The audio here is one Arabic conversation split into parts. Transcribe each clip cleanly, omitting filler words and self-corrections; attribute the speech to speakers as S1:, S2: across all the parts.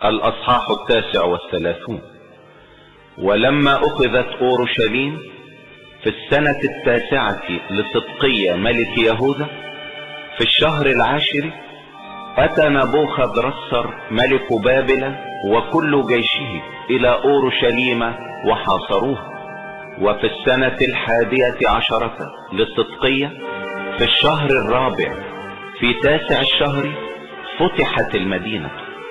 S1: الأصحاح 39. ولما أخذت أورشليم في السنة 9 لصدقية ملك يهوذا في الشهر 10 أتى نبوخذ رسر ملك بابل وكل جيشه إلى أورشليم وحاصروها. وفي السنة 11 لصدقية في الشهر 4 في 9 الشهر فتحت المدينة،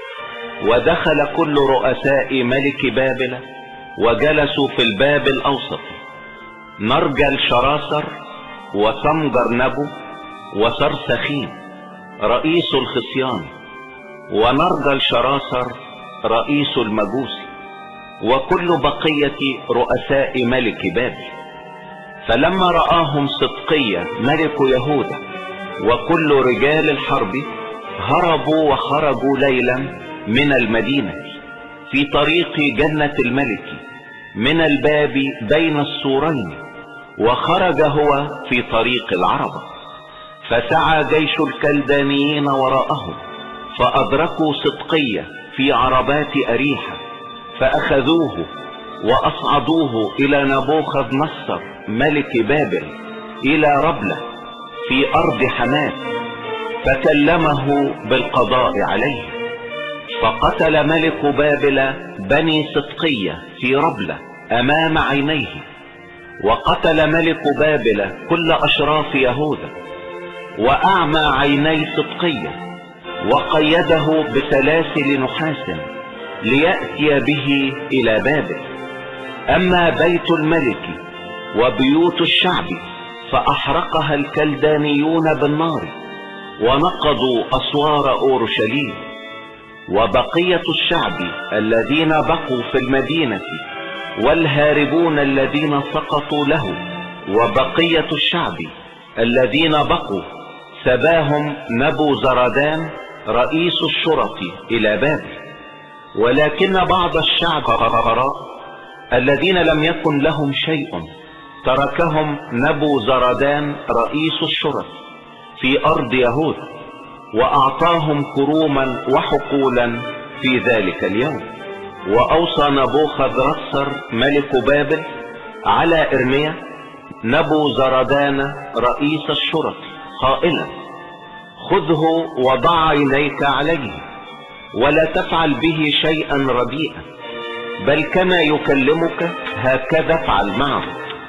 S1: ودخل كل رؤساء ملك بابل وجلسوا في الباب الأوسط، نرجل شراصر وسمجر نبو وسرسخين رئيس الخصيان، ونرجل شراصر رئيس المجوس، وكل بقية رؤساء ملك بابل. فلما رآهم صدقية ملك يهوذا وكل رجال الحرب هربوا وخرجوا ليلا من المدينة في طريق جنة الملك من الباب بين السورين، وخرج هو في طريق العربة. فسعى جيش الكلدانيين وراءهم فأدركوا صدقية في عربات أريحة، فأخذوه وأصعدوه إلى نبوخذ نصر ملك بابل إلى ربلة في أرض حماة، فكلمه بالقضاء عليه. فقتل ملك بابل بني صدقية في ربلة أمام عينيه، وقتل ملك بابل كل أشراف يهوذا، وأعمى عيني صدقية، وقيده بسلاسل نحاس ليأتي به إلى بابل. أما بيت الملك وبيوت الشعب فأحرقها الكلدانيون بالنار، ونقضوا أسوار أورشليم. وبقية الشعب الذين بقوا في المدينة والهاربون الذين سقطوا له وبقية الشعب الذين بقوا سباهم نبوزردان رئيس الشرط إلى بابل. ولكن بعض الشعب الذين لم يكن لهم شيء تركهم نبوزردان رئيس الشرط في أرض يهوذا، وأعطاهم كروما وحقولا في ذلك اليوم. وأوصى نبوخذ رسر ملك بابل على إرميا نبوزردان رئيس الشرط قائلا: خذه وضع عينيك عليه، ولا تفعل به شيئا رديئا، بل كما يكلمك هكذا افعل معه.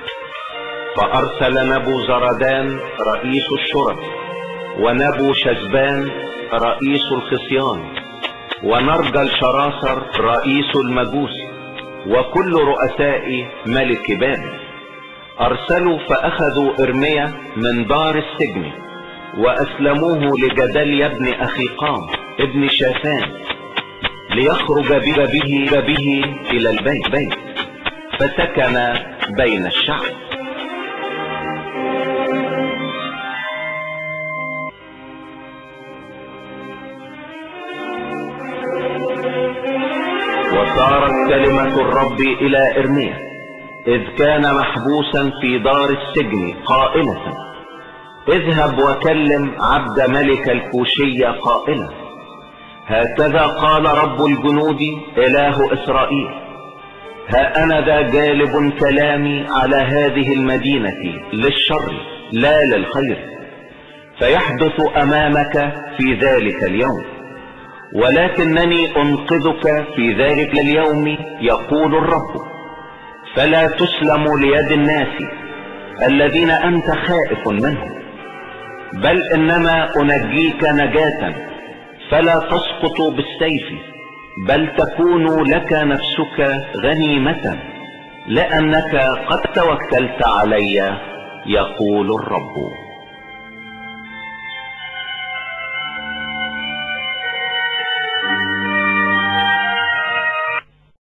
S1: فأرسل نبوزردان رئيس الشرط ونبو شزبان رئيس الخصيان ونرجل شراصر رئيس المجوس وكل رؤساء ملك بابل، أرسلوا فأخذوا إرميا من دار السجن وأسلموه لجدليا بن أخيقام ابن شافان ليخرج به إلى البيت، فسكن بين الشعب. وصارت كلمة الرب إلى إرميا إذ كان محبوسا في دار السجن قائلة: اذهب وكلم عبد ملك الكوشية قائلا: هكذا قال رب الجنود إله إسرائيل: ها أنا ذا جالب كلامي على هذه المدينة للشر لا للخير، فيحدث أمامك في ذلك اليوم، ولكنني أنقذك في ذلك اليوم يقول الرب، فلا تسلم ليد الناس الذين أنت خائف منهم، بل إنما أنجيك نجاة، فلا تسقط بالسيف، بل تكون لك نفسك غنيمة، لأنك قد توكلت علي يقول الرب.